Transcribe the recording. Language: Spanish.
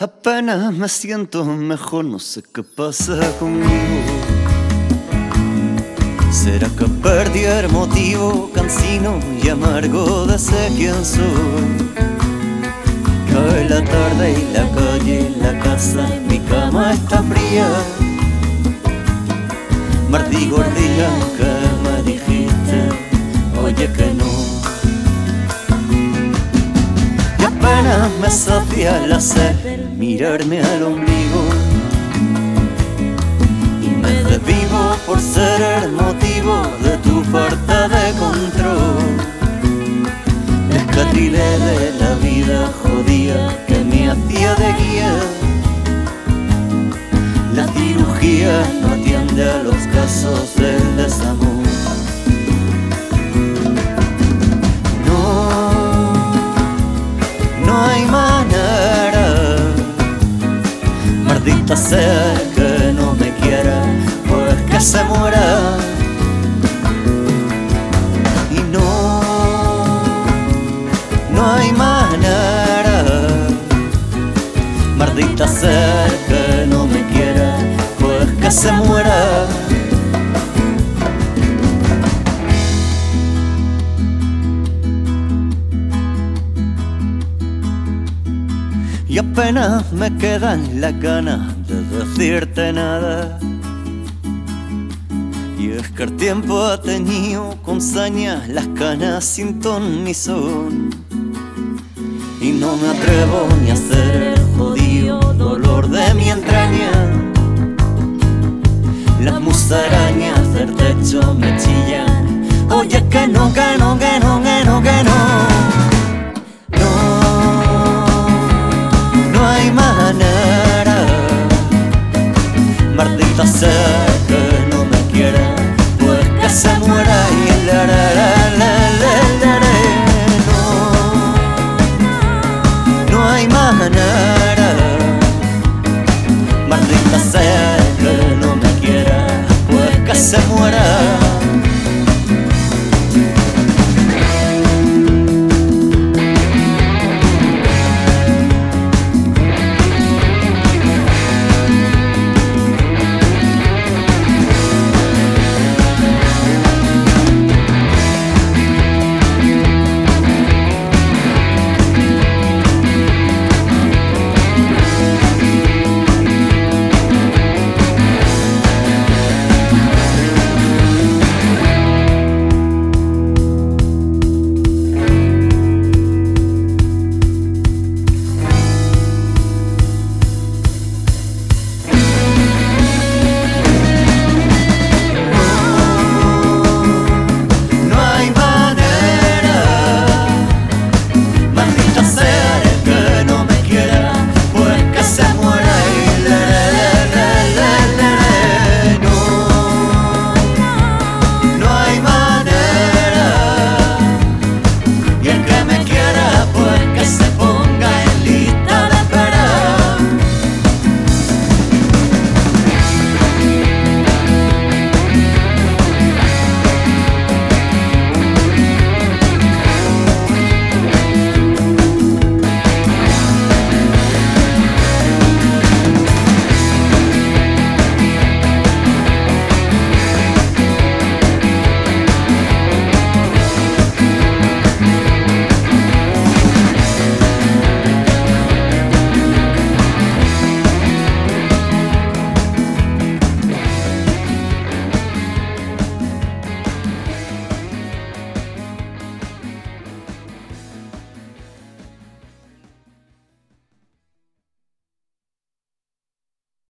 Apenas me siento mejor, no sé qué pasa conmigo. ¿Será que perdí el motivo cansino y amargo de ser quien soy? Cae la tarde y la calle, la casa, mi cama está fría. Martí gordilla que me dijiste, oye que no. Y apenas me sacia la sed mirarme al ombligo, y me desvivo por ser el motivo de tu falta de control. Descarrilé de la vida jodida que me hacía de guía. La cirugía no atiende a los casos del desamor. No hay manera, maldita sea que no me quiera, pues que se muera. Y no hay manera, maldita sea que no me quiera, pues que se muera. Y apenas me quedan las ganas de decirte nada. Y es que el tiempo ha teñido con saña las canas sin ton ni son. Y no me atrevo ni a hacer el jodido dolor de mi entraña. Las musarañas del techo me chillan. Oye que no, que no, que no, que no, que no. No hay manera, maldita sea que no me quiera, pues que se muera. Y no hay manera, maldita sea que no me quiera, pues que se muera.